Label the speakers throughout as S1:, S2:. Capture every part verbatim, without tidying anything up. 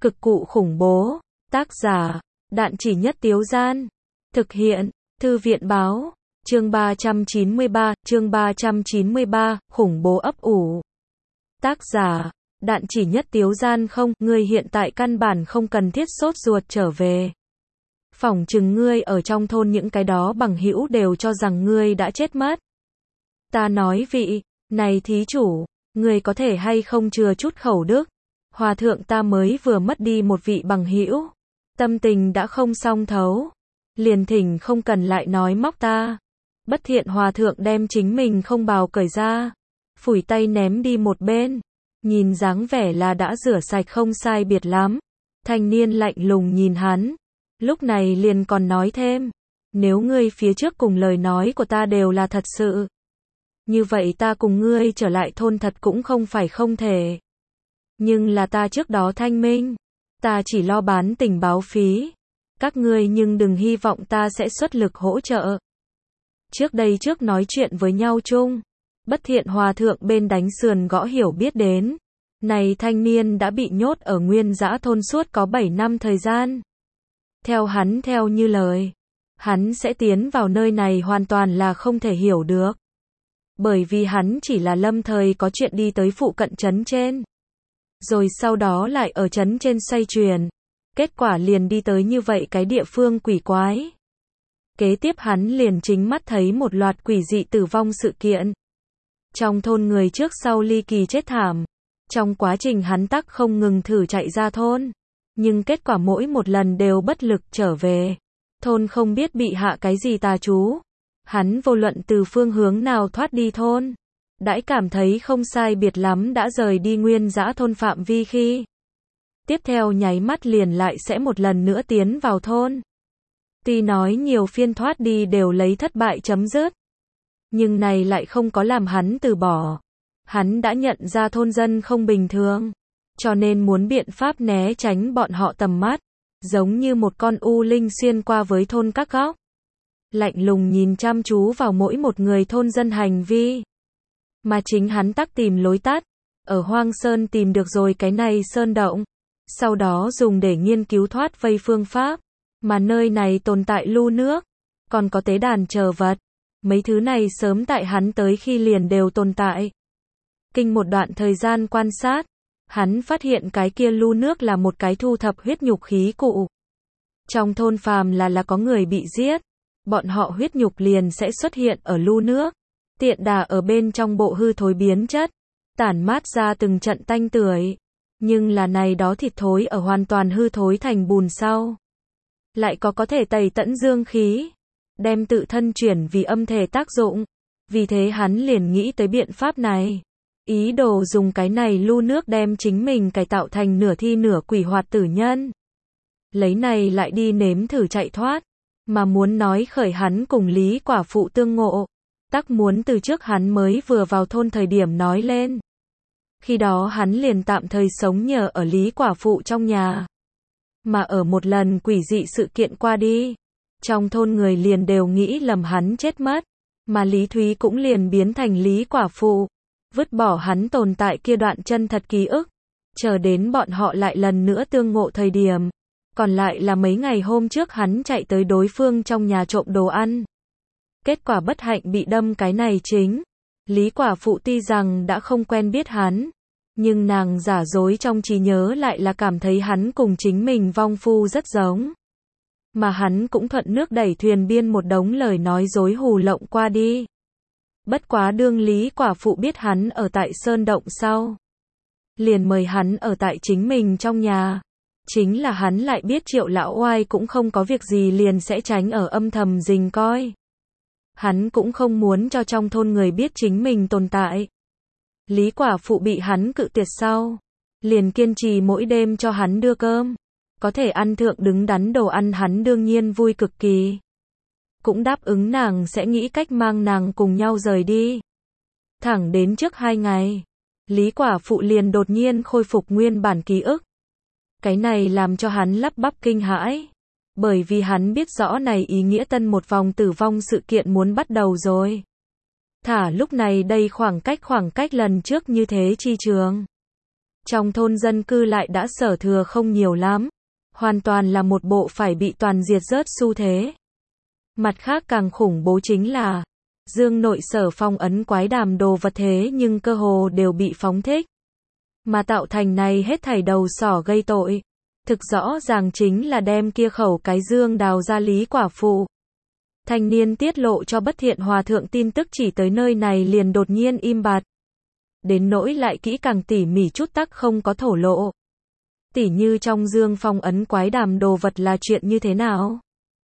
S1: Cực cụ khủng bố. Tác giả, Đạn Chỉ Nhất Tiếu Gian. Thực hiện, Thư viện báo. Chương ba trăm chín mươi ba, chương ba trăm chín mươi ba, khủng bố ấp ủ. Tác giả, Đạn Chỉ Nhất Tiếu Gian. Không, ngươi hiện tại căn bản không cần thiết sốt ruột trở về. Phỏng chừng ngươi ở trong thôn những cái đó bằng hữu đều cho rằng ngươi đã chết mất. Ta nói vị, này thí chủ, ngươi có thể hay không chừa chút khẩu đức. Hòa thượng ta mới vừa mất đi một vị bằng hữu, tâm tình đã không song thấu, liền thỉnh không cần lại nói móc ta. Bất thiện hòa thượng đem chính mình không bào cởi ra, phủi tay ném đi một bên, nhìn dáng vẻ là đã rửa sạch không sai biệt lắm. Thanh niên lạnh lùng nhìn hắn, lúc này liền còn nói thêm, nếu ngươi phía trước cùng lời nói của ta đều là thật sự, như vậy ta cùng ngươi trở lại thôn thật cũng không phải không thể. Nhưng là ta trước đó thanh minh, ta chỉ lo bán tình báo phí, các ngươi nhưng đừng hy vọng ta sẽ xuất lực hỗ trợ. Trước đây trước nói chuyện với nhau chung, bất thiện hòa thượng bên đánh sườn gõ hiểu biết đến, này thanh niên đã bị nhốt ở nguyên dã thôn suốt có bảy năm thời gian. Theo hắn theo như lời, hắn sẽ tiến vào nơi này hoàn toàn là không thể hiểu được. Bởi vì hắn chỉ là lâm thời có chuyện đi tới phụ cận trấn trên, rồi sau đó lại ở trấn trên xoay chuyển, kết quả liền đi tới như vậy cái địa phương quỷ quái. Kế tiếp hắn liền chính mắt thấy một loạt quỷ dị tử vong sự kiện. Trong thôn người trước sau ly kỳ chết thảm, trong quá trình hắn tắc không ngừng thử chạy ra thôn, nhưng kết quả mỗi một lần đều bất lực trở về. Thôn không biết bị hạ cái gì tà chú, hắn vô luận từ phương hướng nào thoát đi thôn, đãi cảm thấy không sai biệt lắm đã rời đi nguyên dã thôn phạm vi khi tiếp theo nháy mắt liền lại sẽ một lần nữa tiến vào thôn. Tuy nói nhiều phiên thoát đi đều lấy thất bại chấm dứt, nhưng này lại không có làm hắn từ bỏ. Hắn đã nhận ra thôn dân không bình thường, cho nên muốn biện pháp né tránh bọn họ tầm mắt, giống như một con u linh xuyên qua với thôn các góc, lạnh lùng nhìn chăm chú vào mỗi một người thôn dân hành vi. Mà chính hắn tắc tìm lối tắt, ở Hoang Sơn tìm được rồi cái này sơn động, sau đó dùng để nghiên cứu thoát vây phương pháp, mà nơi này tồn tại lu nước, còn có tế đàn chờ vật, mấy thứ này sớm tại hắn tới khi liền đều tồn tại. Kinh một đoạn thời gian quan sát, hắn phát hiện cái kia lu nước là một cái thu thập huyết nhục khí cụ. Trong thôn phàm là là có người bị giết, bọn họ huyết nhục liền sẽ xuất hiện ở lu nước, tiện đà ở bên trong bộ hư thối biến chất, tản mát ra từng trận tanh tưởi. Nhưng là này đó thịt thối ở hoàn toàn hư thối thành bùn sau, lại có có thể tẩy tẫn dương khí, đem tự thân chuyển vì âm thể tác dụng. Vì thế hắn liền nghĩ tới biện pháp này, ý đồ dùng cái này lu nước đem chính mình cải tạo thành nửa thi nửa quỷ hoạt tử nhân. Lấy này lại đi nếm thử chạy thoát, mà muốn nói khởi hắn cùng Lý quả phụ tương ngộ, tắc muốn từ trước hắn mới vừa vào thôn thời điểm nói lên. Khi đó hắn liền tạm thời sống nhờ ở Lý quả phụ trong nhà. Mà ở một lần quỷ dị sự kiện qua đi, trong thôn người liền đều nghĩ lầm hắn chết mất, mà Lý Thúy cũng liền biến thành Lý quả phụ, vứt bỏ hắn tồn tại kia đoạn chân thật ký ức, chờ đến bọn họ lại lần nữa tương ngộ thời điểm, còn lại là mấy ngày hôm trước hắn chạy tới đối phương trong nhà trộm đồ ăn. Kết quả bất hạnh bị đâm cái này chính. Lý quả phụ tuy rằng đã không quen biết hắn, nhưng nàng giả dối trong trí nhớ lại là cảm thấy hắn cùng chính mình vong phu rất giống. Mà hắn cũng thuận nước đẩy thuyền biên một đống lời nói dối hù lộng qua đi. Bất quá đương Lý quả phụ biết hắn ở tại sơn động sau, liền mời hắn ở tại chính mình trong nhà. Chính là hắn lại biết Triệu lão oai cũng không có việc gì liền sẽ tránh ở âm thầm rình coi. Hắn cũng không muốn cho trong thôn người biết chính mình tồn tại. Lý quả phụ bị hắn cự tuyệt sau, liền kiên trì mỗi đêm cho hắn đưa cơm. Có thể ăn thượng đứng đắn đồ ăn hắn đương nhiên vui cực kỳ. Cũng đáp ứng nàng sẽ nghĩ cách mang nàng cùng nhau rời đi. Thẳng đến trước hai ngày, Lý quả phụ liền đột nhiên khôi phục nguyên bản ký ức. Cái này làm cho hắn lắp bắp kinh hãi. Bởi vì hắn biết rõ này ý nghĩa tân một vòng tử vong sự kiện muốn bắt đầu rồi. Thả lúc này đây khoảng cách khoảng cách lần trước như thế chi trường. Trong thôn dân cư lại đã sở thừa không nhiều lắm. Hoàn toàn là một bộ phải bị toàn diệt rớt xu thế. Mặt khác càng khủng bố chính là Dương nội sở phong ấn quái đàm đồ vật thế nhưng cơ hồ đều bị phóng thích. Mà tạo thành này hết thảy đầu sỏ gây tội. Thực rõ ràng chính là đem kia khẩu cái dương đào ra Lý quả phụ. Thanh niên tiết lộ cho Bất Thiện Hòa Thượng tin tức chỉ tới nơi này liền đột nhiên im bặt. Đến nỗi lại kỹ càng tỉ mỉ chút tắc không có thổ lộ. Tỉ như trong dương phong ấn quái đàm đồ vật là chuyện như thế nào?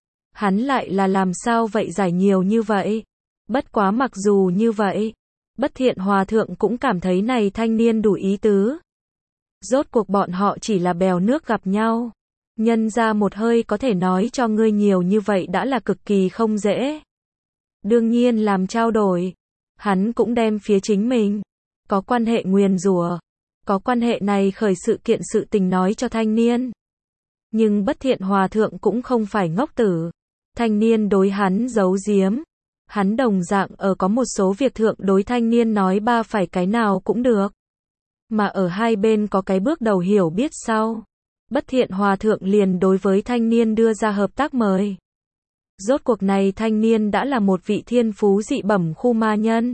S1: Hắn lại là làm sao vậy giải nhiều như vậy? Bất quá mặc dù như vậy, Bất Thiện Hòa Thượng cũng cảm thấy này thanh niên đủ ý tứ. Rốt cuộc bọn họ chỉ là bèo nước gặp nhau. Nhân ra một hơi có thể nói cho ngươi nhiều như vậy đã là cực kỳ không dễ. Đương nhiên làm trao đổi. Hắn cũng đem phía chính mình. Có quan hệ nguyền rủa. Có quan hệ này khởi sự kiện sự tình nói cho thanh niên. Nhưng Bất Thiện Hòa Thượng cũng không phải ngốc tử. Thanh niên đối hắn giấu giếm. Hắn đồng dạng ở có một số việc thượng đối thanh niên nói ba phải cái nào cũng được. Mà ở hai bên có cái bước đầu hiểu biết sau. Bất Thiện Hòa Thượng liền đối với thanh niên đưa ra hợp tác mời. Rốt cuộc này thanh niên đã là một vị thiên phú dị bẩm khu ma nhân.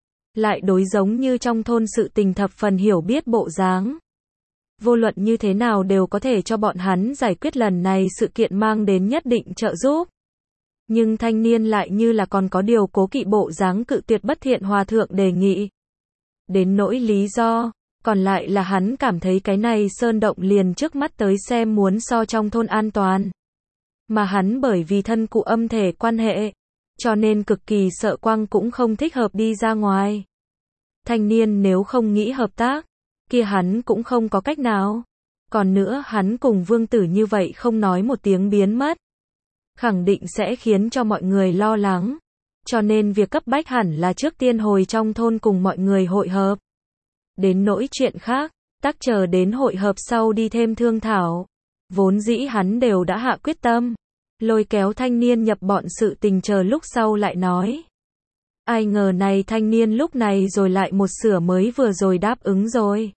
S1: Lại đối giống như trong thôn sự tình thập phần hiểu biết bộ dáng. Vô luận như thế nào đều có thể cho bọn hắn giải quyết lần này sự kiện mang đến nhất định trợ giúp. Nhưng thanh niên lại như là còn có điều cố kỵ bộ dáng cự tuyệt Bất Thiện Hòa Thượng đề nghị. Đến nỗi lý do, còn lại là hắn cảm thấy cái này sơn động liền trước mắt tới xem muốn so trong thôn an toàn. Mà hắn bởi vì thân cụ âm thể quan hệ, cho nên cực kỳ sợ quang cũng không thích hợp đi ra ngoài. Thanh niên nếu không nghĩ hợp tác, kia hắn cũng không có cách nào. Còn nữa hắn cùng vương tử như vậy không nói một tiếng biến mất. Khẳng định sẽ khiến cho mọi người lo lắng. Cho nên việc cấp bách hẳn là trước tiên hồi trong thôn cùng mọi người hội hợp. Đến nỗi chuyện khác, tắc chờ đến hội hợp sau đi thêm thương thảo. Vốn dĩ hắn đều đã hạ quyết tâm. Lôi kéo thanh niên nhập bọn sự tình chờ lúc sau lại nói. Ai ngờ này thanh niên lúc này rồi lại một sửa mới vừa rồi đáp ứng rồi.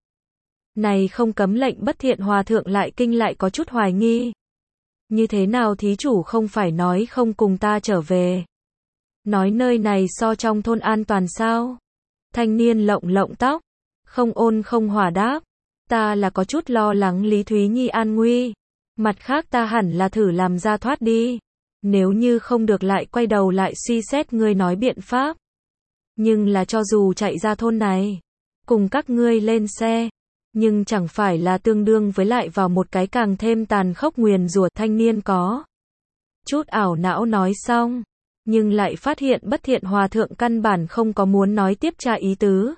S1: Này không cấm lệnh Bất Thiện Hòa Thượng lại kinh lại có chút hoài nghi. Như thế nào thí chủ không phải nói không cùng ta trở về. Nói nơi này so trong thôn an toàn sao? Thanh niên lộng lộng tóc. Không ôn không hòa đáp. Ta là có chút lo lắng Lý Thúy Nhi an nguy. Mặt khác ta hẳn là thử làm ra thoát đi. Nếu như không được lại quay đầu lại suy xét ngươi nói biện pháp. Nhưng là cho dù chạy ra thôn này. Cùng các ngươi lên xe. Nhưng chẳng phải là tương đương với lại vào một cái càng thêm tàn khốc nguyền rủa. Thanh niên có chút ảo não nói xong. Nhưng lại phát hiện Bất Thiện Hòa Thượng căn bản không có muốn nói tiếp tra ý tứ.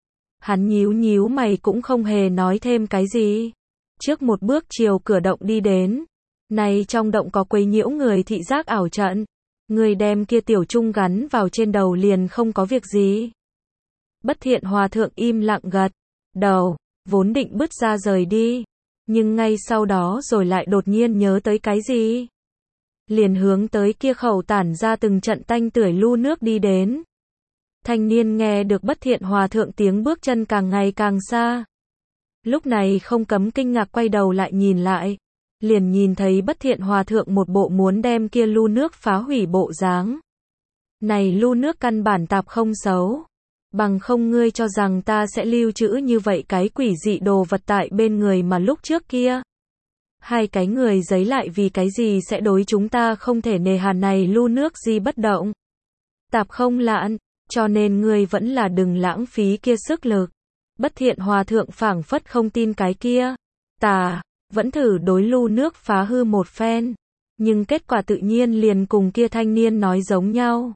S1: Hắn nhíu nhíu mày cũng không hề nói thêm cái gì. Trước một bước chiều cửa động đi đến. Này trong động có quấy nhiễu người thị giác ảo trận. Người đem kia tiểu trung gắn vào trên đầu liền không có việc gì. Bất Thiện Hòa Thượng im lặng gật đầu, vốn định bứt ra rời đi. Nhưng ngay sau đó rồi lại đột nhiên nhớ tới cái gì. Liền hướng tới kia khẩu tản ra từng trận tanh tưởi lu nước đi đến. Thanh niên nghe được Bất Thiện Hòa Thượng tiếng bước chân càng ngày càng xa. Lúc này không cấm kinh ngạc quay đầu lại nhìn lại. Liền nhìn thấy Bất Thiện Hòa Thượng một bộ muốn đem kia lu nước phá hủy bộ dáng. Này lu nước căn bản tạp không xấu. Bằng không ngươi cho rằng ta sẽ lưu trữ như vậy cái quỷ dị đồ vật tại bên người mà lúc trước kia. Hai cái người giấy lại vì cái gì sẽ đối chúng ta không thể nề hà này lu nước gì bất động. Tạp không lạn, cho nên ngươi vẫn là đừng lãng phí kia sức lực. Bất Thiện Hòa Thượng phảng phất không tin cái kia. Tà, vẫn thử đối lu nước phá hư một phen. Nhưng kết quả tự nhiên liền cùng kia thanh niên nói giống nhau.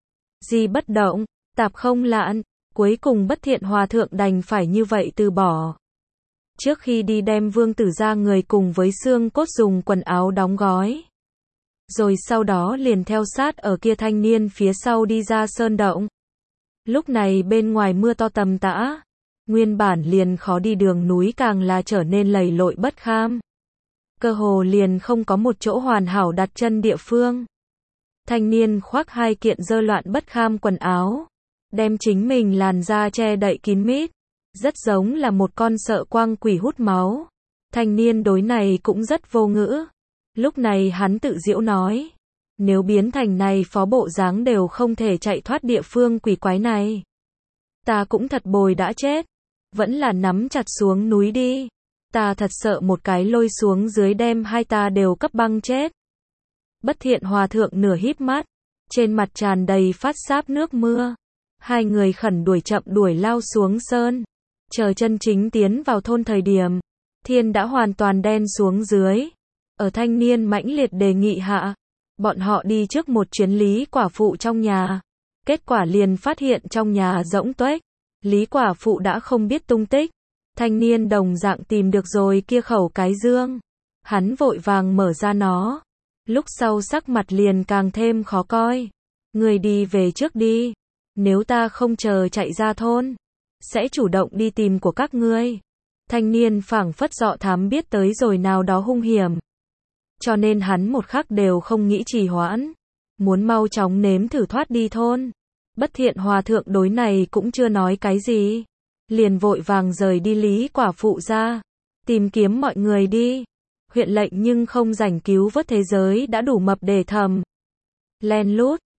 S1: Gì bất động, tạp không lạn, cuối cùng Bất Thiện Hòa Thượng đành phải như vậy từ bỏ. Trước khi đi đem vương tử ra người cùng với xương cốt dùng quần áo đóng gói. Rồi sau đó liền theo sát ở kia thanh niên phía sau đi ra sơn động. Lúc này bên ngoài mưa to tầm tã. Nguyên bản liền khó đi đường núi càng là trở nên lầy lội bất kham. Cơ hồ liền không có một chỗ hoàn hảo đặt chân địa phương. Thanh niên khoác hai kiện dơ loạn bất kham quần áo. Đem chính mình làn da che đậy kín mít. rất giống là một con sợ quang quỷ hút máu. Thanh niên đối này cũng rất vô ngữ. Lúc này hắn tự giễu nói, nếu biến thành này phó bộ dáng đều không thể chạy thoát địa phương quỷ quái này. Ta cũng thật bồi đã chết. Vẫn là nắm chặt xuống núi đi. Ta thật sợ một cái lôi xuống dưới đem hai ta đều cấp băng chết. Bất Thiện Hòa thượng nửa híp mắt, trên mặt tràn đầy phát sáp nước mưa. Hai người khẩn đuổi chậm đuổi lao xuống sơn. Chờ chân chính tiến vào thôn thời điểm, thiên đã hoàn toàn đen xuống dưới. Ở thanh niên mãnh liệt đề nghị hạ, bọn họ đi trước một chuyến Lý quả phụ trong nhà. Kết quả liền phát hiện trong nhà rỗng tuếch. Lý quả phụ đã không biết tung tích. Thanh niên đồng dạng tìm được rồi kia khẩu cái dương. Hắn vội vàng mở ra nó. Lúc sau sắc mặt liền càng thêm khó coi. Người đi về trước đi. Nếu ta không chờ chạy ra thôn, sẽ chủ động đi tìm của các ngươi. Thanh niên phảng phất dọ thám biết tới rồi nào đó hung hiểm. Cho nên hắn một khắc đều không nghĩ trì hoãn. Muốn mau chóng nếm thử thoát đi thôn. Bất Thiện Hòa thượng đối này cũng chưa nói cái gì. Liền vội vàng rời đi Lý quả phụ ra. Tìm kiếm mọi người đi. Huyện lệnh nhưng không rảnh cứu vớt thế giới đã đủ mập để thầm. Len lút.